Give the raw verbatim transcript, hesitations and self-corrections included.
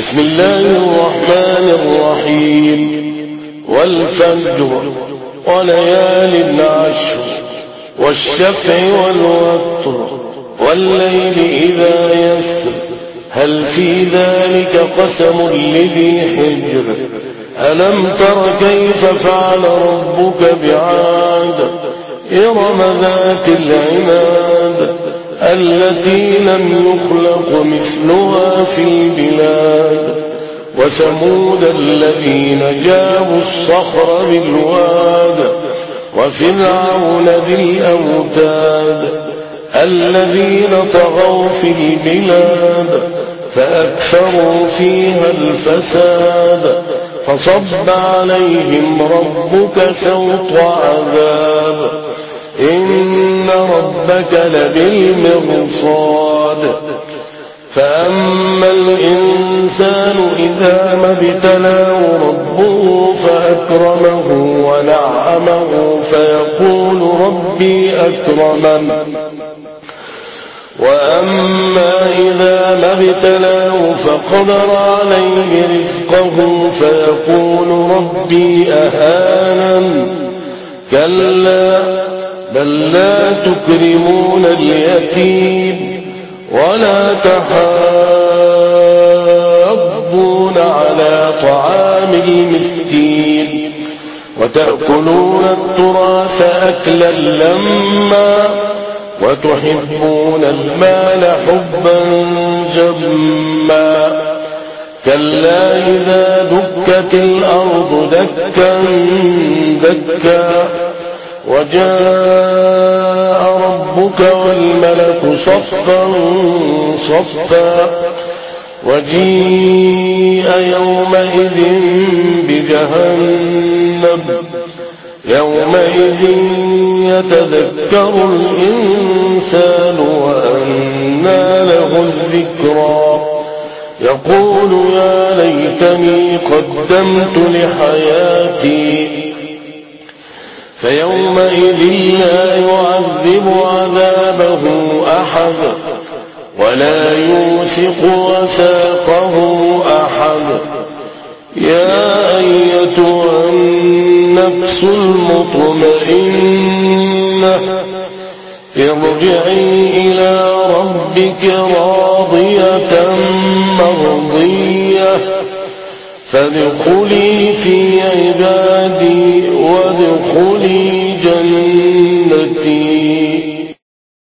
بسم الله الرحمن الرحيم والفجر وليال عشر والشفع والوتر والليل إذا يسر هل في ذلك قسم لذي حجر ألم تر كيف فعل ربك بعاد إرم ذات العماد التي لم يخلق مثلها في البلاد وثمود الذين جابوا الصخر بالواد وفرعون ذي الأوتاد الذين طغوا في البلاد فأكثروا فيها الفساد فصب عليهم ربك سوط عذاب إن ربك لبالمرصاد فأما الإنسان إذا ما ابتلاه ربه فأكرمه ونعمه فيقول ربي أكرمن وأما إذا ما ابتلاه فقدر عليه رزقه فيقول ربي أهانن كلا بل لا تكرمون اليتيم ولا تحاضون على طعام المسكين وتأكلون التراث أكلا لما وتحبون المال حبا جما كلا إذا دكت الأرض دكا دكا وجاء ربك والملك صفا صفا وجيء يومئذ بجهنم يومئذ يتذكر الإنسان وأنى له الذكرى يقول يا ليتني قدمت لحياتي فيومئذ لا يعذب عذابه أحد ولا يوثق وثاقه أحد يا أيتها النفس المطمئنة ارجعي إلى ربك راضية مرضية فادخلي في عبادي وادخلي جنتي